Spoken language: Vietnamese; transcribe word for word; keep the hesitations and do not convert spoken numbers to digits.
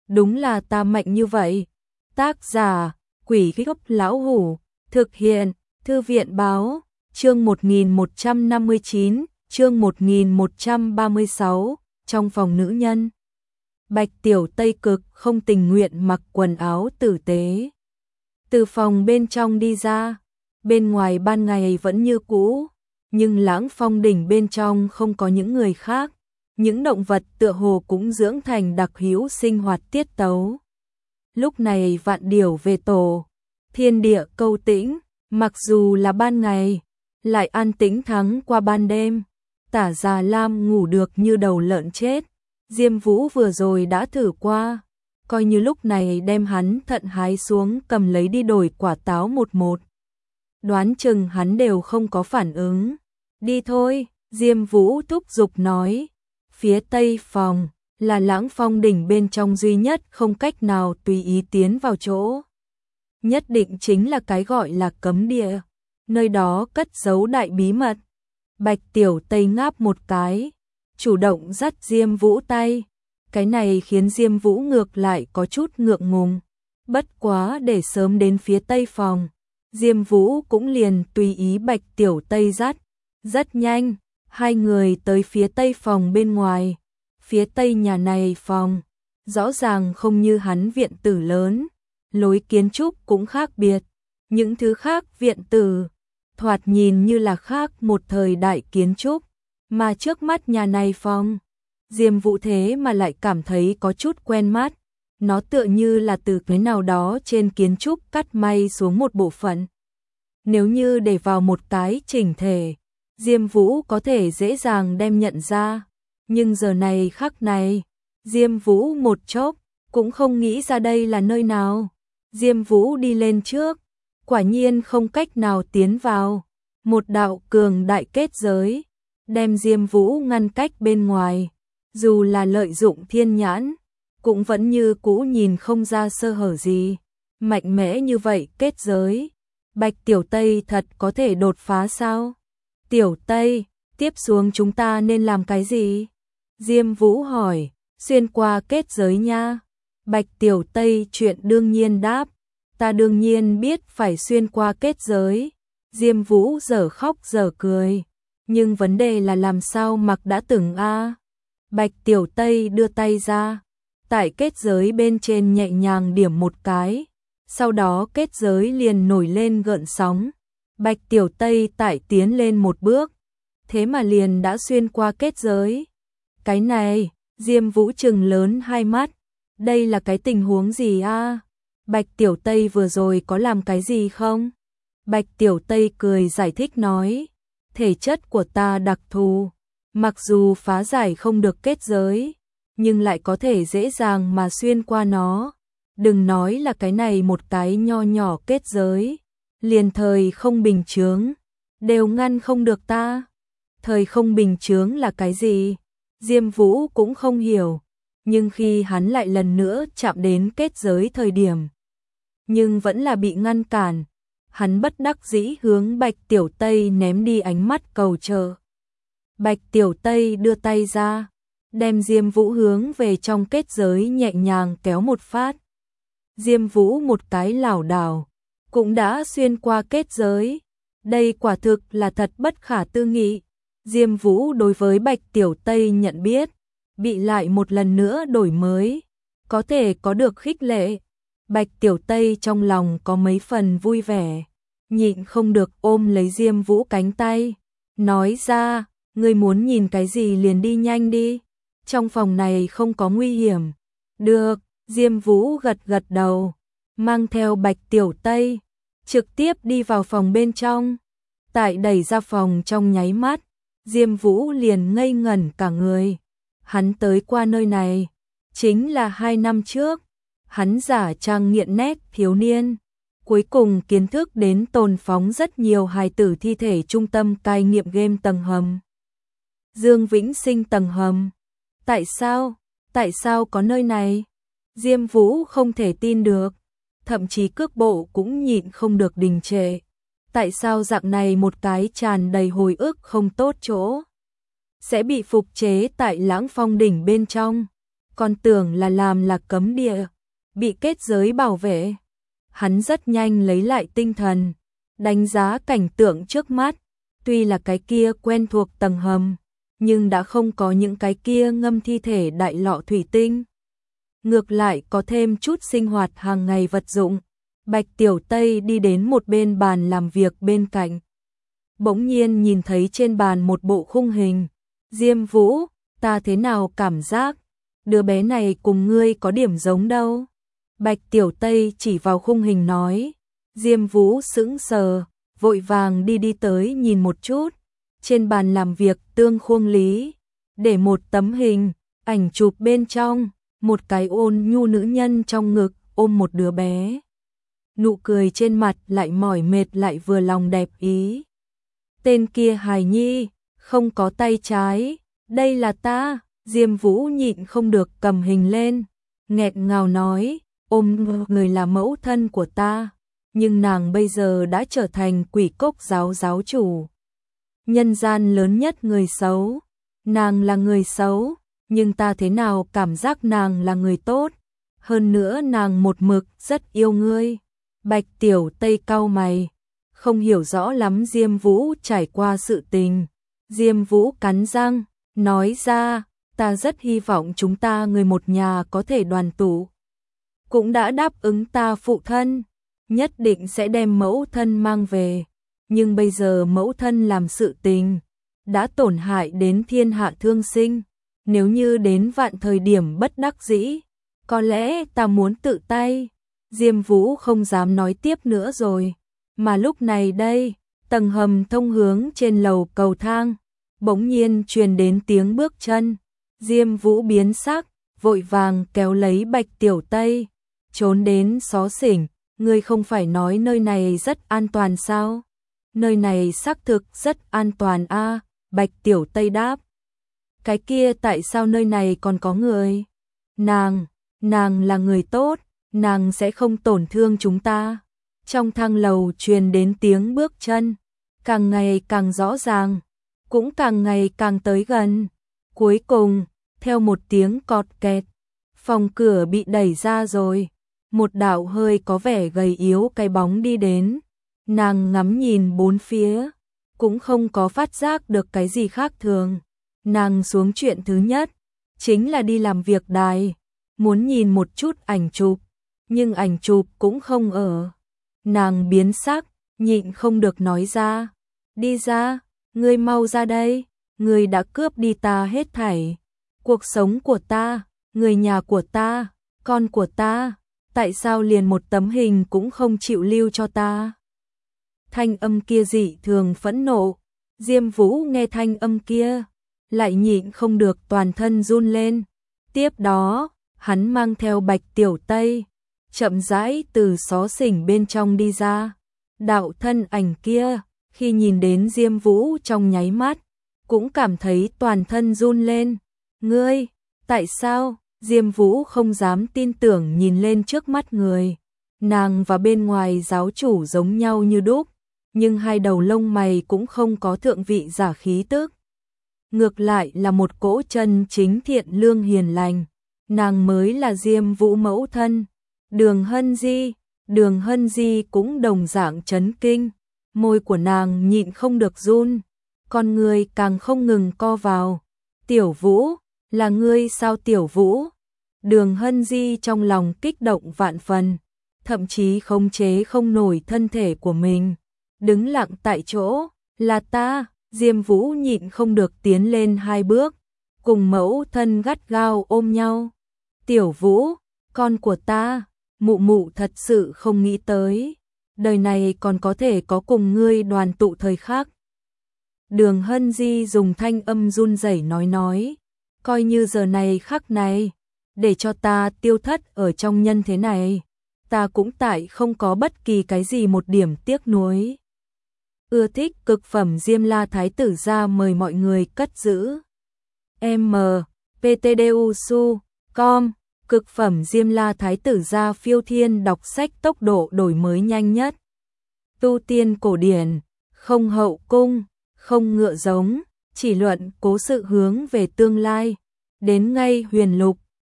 đúng là ta mạnh như vậy. Tác giả, Quỷ Gốc Lão Hủ, thực hiện, Thư viện báo, chương một nghìn một trăm năm mươi chín, chương một nghìn một trăm ba mươi sáu, trong phòng nữ nhân. Bạch Tiểu Tây cực không tình nguyện mặc quần áo tử tế. Từ phòng bên trong đi ra, bên ngoài ban ngày vẫn như cũ, nhưng Lãng Phong đỉnh bên trong không có những người khác. Những động vật tựa hồ cũng dưỡng thành đặc hữu sinh hoạt tiết tấu. Lúc này vạn điểu về tổ, thiên địa câu tĩnh, mặc dù là ban ngày, lại an tĩnh thắng qua ban đêm. Tả Già Lam ngủ được như đầu lợn chết. Diêm Vũ vừa rồi đã thử qua, coi như lúc này đem hắn thận hái xuống cầm lấy đi đổi quả táo một một. Đoán chừng hắn đều không có phản ứng. Đi thôi, Diêm Vũ thúc giục nói. Phía tây phòng là Lãng Phong đỉnh bên trong duy nhất không cách nào tùy ý tiến vào chỗ. Nhất định chính là cái gọi là cấm địa, nơi đó cất giấu đại bí mật. Bạch Tiểu Tây ngáp một cái, chủ động dắt Diêm Vũ tay. Cái này khiến Diêm Vũ ngược lại có chút ngượng ngùng. Bất quá để sớm đến phía tây phòng, Diêm Vũ cũng liền tùy ý Bạch Tiểu Tây dắt. Rất nhanh, hai người tới phía tây phòng bên ngoài. Phía tây nhà này phòng, rõ ràng không như hắn viện tử lớn, lối kiến trúc cũng khác biệt. Những thứ khác viện tử, thoạt nhìn như là khác một thời đại kiến trúc, mà trước mắt nhà này phòng, Diêm Vũ thế mà lại cảm thấy có chút quen mắt. Nó tựa như là từ cái nào đó trên kiến trúc cắt may xuống một bộ phận. Nếu như để vào một cái chỉnh thể, Diêm Vũ có thể dễ dàng đem nhận ra, nhưng giờ này khắc này, Diêm Vũ một chốc cũng không nghĩ ra đây là nơi nào. Diêm Vũ đi lên trước, quả nhiên không cách nào tiến vào. Một đạo cường đại kết giới, đem Diêm Vũ ngăn cách bên ngoài, dù là lợi dụng thiên nhãn, cũng vẫn như cũ nhìn không ra sơ hở gì. Mạnh mẽ như vậy kết giới, Bạch Tiểu Tây thật có thể đột phá sao? Tiểu Tây, tiếp xuống chúng ta nên làm cái gì? Diêm Vũ hỏi. Xuyên qua kết giới nha. Bạch Tiểu Tây chuyện đương nhiên đáp. Ta đương nhiên biết phải xuyên qua kết giới. Diêm Vũ dở khóc dở cười. Nhưng vấn đề là làm sao mặc đã từng a? Bạch Tiểu Tây đưa tay ra, tại kết giới bên trên nhẹ nhàng điểm một cái, sau đó kết giới liền nổi lên gợn sóng. Bạch Tiểu Tây tại tiến lên một bước, thế mà liền đã xuyên qua kết giới. Cái này, Diêm Vũ trừng lớn hai mắt, đây là cái tình huống gì a? Bạch Tiểu Tây vừa rồi có làm cái gì không? Bạch Tiểu Tây cười giải thích nói, thể chất của ta đặc thù, mặc dù phá giải không được kết giới, nhưng lại có thể dễ dàng mà xuyên qua nó. Đừng nói là cái này một cái nho nhỏ kết giới, liền thời không bình chướng đều ngăn không được ta. Thời không bình chướng là cái gì? Diêm Vũ cũng không hiểu, nhưng khi hắn lại lần nữa chạm đến kết giới thời điểm, nhưng vẫn là bị ngăn cản. Hắn bất đắc dĩ hướng Bạch Tiểu Tây ném đi ánh mắt cầu trợ. Bạch Tiểu Tây đưa tay ra, đem Diêm Vũ hướng về trong kết giới nhẹ nhàng kéo một phát. Diêm Vũ một cái lảo đảo, cũng đã xuyên qua kết giới. Đây quả thực là thật bất khả tư nghị. Diêm Vũ đối với Bạch Tiểu Tây nhận biết, bị lại một lần nữa đổi mới, có thể có được khích lệ. Bạch Tiểu Tây trong lòng có mấy phần vui vẻ, nhịn không được ôm lấy Diêm Vũ cánh tay, nói ra, ngươi muốn nhìn cái gì liền đi nhanh đi, trong phòng này không có nguy hiểm. Được, Diêm Vũ gật gật đầu, mang theo Bạch Tiểu Tây, trực tiếp đi vào phòng bên trong. Tại đẩy ra phòng trong nháy mắt, Diêm Vũ liền ngây ngẩn cả người. Hắn tới qua nơi này, chính là hai năm trước. Hắn giả trang nghiện nét thiếu niên, cuối cùng kiến thức đến tồn phóng rất nhiều hài tử thi thể trung tâm cai nghiện game tầng hầm. Dương Vĩnh Sinh tầng hầm. Tại sao? Tại sao có nơi này? Diêm Vũ không thể tin được, thậm chí cước bộ cũng nhịn không được đình trệ. Tại sao dạng này một cái tràn đầy hồi ức không tốt chỗ sẽ bị phục chế tại Lãng Phong đỉnh bên trong? còn tưởng là làm là cấm địa, bị kết giới bảo vệ. Hắn rất nhanh lấy lại tinh thần, đánh giá cảnh tượng trước mắt, tuy là cái kia quen thuộc tầng hầm, nhưng đã không có những cái kia ngâm thi thể đại lọ thủy tinh. Ngược lại có thêm chút sinh hoạt hàng ngày vật dụng. Bạch Tiểu Tây đi đến một bên bàn làm việc bên cạnh. Bỗng nhiên nhìn thấy trên bàn một bộ khung hình. Diêm Vũ, ta thế nào cảm giác? Đứa bé này cùng ngươi có điểm giống đâu? Bạch Tiểu Tây chỉ vào khung hình nói. Diêm Vũ sững sờ, vội vàng đi đi tới nhìn một chút. Trên bàn làm việc tương khuôn lý, để một tấm hình, ảnh chụp bên trong, một cái ôn nhu nữ nhân trong ngực ôm một đứa bé. Nụ cười trên mặt lại mỏi mệt lại vừa lòng đẹp ý. Tên kia hài nhi, không có tay trái, đây là ta. Diêm Vũ nhịn không được cầm hình lên, nghẹt ngào nói, ôm người là mẫu thân của ta, nhưng nàng bây giờ đã trở thành quỷ cốc giáo giáo chủ. Nhân gian lớn nhất người xấu, nàng là người xấu, nhưng ta thế nào cảm giác nàng là người tốt, hơn nữa nàng một mực rất yêu ngươi. Bạch Tiểu Tây cau mày, không hiểu rõ lắm Diêm Vũ trải qua sự tình. Diêm Vũ cắn răng, nói ra, ta rất hy vọng chúng ta người một nhà có thể đoàn tụ. Cũng đã đáp ứng ta phụ thân, nhất định sẽ đem mẫu thân mang về. Nhưng bây giờ mẫu thân làm sự tình, đã tổn hại đến thiên hạ thương sinh. Nếu như đến vạn thời điểm bất đắc dĩ, có lẽ ta muốn tự tay. Diêm Vũ không dám nói tiếp nữa rồi. Mà lúc này đây, tầng hầm thông hướng trên lầu cầu thang, bỗng nhiên truyền đến tiếng bước chân. Diêm Vũ biến sắc, vội vàng kéo lấy Bạch Tiểu Tây, trốn đến xó xỉnh. Ngươi không phải nói nơi này rất an toàn sao? Nơi này xác thực rất an toàn a. Bạch Tiểu Tây đáp. Cái kia tại sao nơi này còn có người? Nàng, nàng là người tốt, nàng sẽ không tổn thương chúng ta. Trong thang lầu truyền đến tiếng bước chân, càng ngày càng rõ ràng, cũng càng ngày càng tới gần. Cuối cùng, theo một tiếng cọt kẹt, phòng cửa bị đẩy ra rồi. Một đạo hơi có vẻ gầy yếu cái bóng đi đến. Nàng ngắm nhìn bốn phía, cũng không có phát giác được cái gì khác thường. Nàng xuống chuyện thứ nhất, chính là đi làm việc đài, muốn nhìn một chút ảnh chụp, nhưng ảnh chụp cũng không ở. Nàng biến sắc, nhịn không được nói ra, đi ra, ngươi mau ra đây, ngươi đã cướp đi ta hết thảy. Cuộc sống của ta, người nhà của ta, con của ta, tại sao liền một tấm hình cũng không chịu lưu cho ta? Thanh âm kia dị thường phẫn nộ. Diêm Vũ nghe thanh âm kia, lại nhịn không được toàn thân run lên. Tiếp đó, hắn mang theo Bạch Tiểu Tây, chậm rãi từ xó xỉnh bên trong đi ra. Đạo thân ảnh kia, khi nhìn đến Diêm Vũ trong nháy mắt, cũng cảm thấy toàn thân run lên. Ngươi, tại sao? Diêm Vũ không dám tin tưởng nhìn lên trước mắt người. Nàng và bên ngoài giáo chủ giống nhau như đúc, nhưng hai đầu lông mày cũng không có thượng vị giả khí tức. Ngược lại là một cỗ chân chính thiện lương hiền lành. Nàng mới là Diêm Vũ mẫu thân. Đường Hân Di, Đường Hân Di cũng đồng dạng chấn kinh. Môi của nàng nhịn không được run, con người càng không ngừng co vào. Tiểu Vũ, là ngươi sao Tiểu Vũ? Đường Hân Di trong lòng kích động vạn phần, thậm chí khống chế không nổi thân thể của mình, đứng lặng tại chỗ. Là ta. Diêm Vũ nhịn không được tiến lên hai bước, cùng mẫu thân gắt gao ôm nhau. Tiểu Vũ, con của ta, mụ mụ thật sự không nghĩ tới, đời này còn có thể có cùng ngươi đoàn tụ thời khắc. Đường Hân Di dùng thanh âm run rẩy nói nói, coi như giờ này khắc này, để cho ta tiêu thất ở trong nhân thế này, ta cũng tại không có bất kỳ cái gì một điểm tiếc nuối. Ưa thích cực phẩm Diêm La Thái tử ra mời mọi người cất giữ. M P T D U S U com Cực phẩm Diêm La Thái tử ra phiêu thiên đọc sách tốc độ đổi mới nhanh nhất. Tu tiên cổ điển, không hậu cung, không ngựa giống, chỉ luận cố sự hướng về tương lai. Đến ngay huyền lục,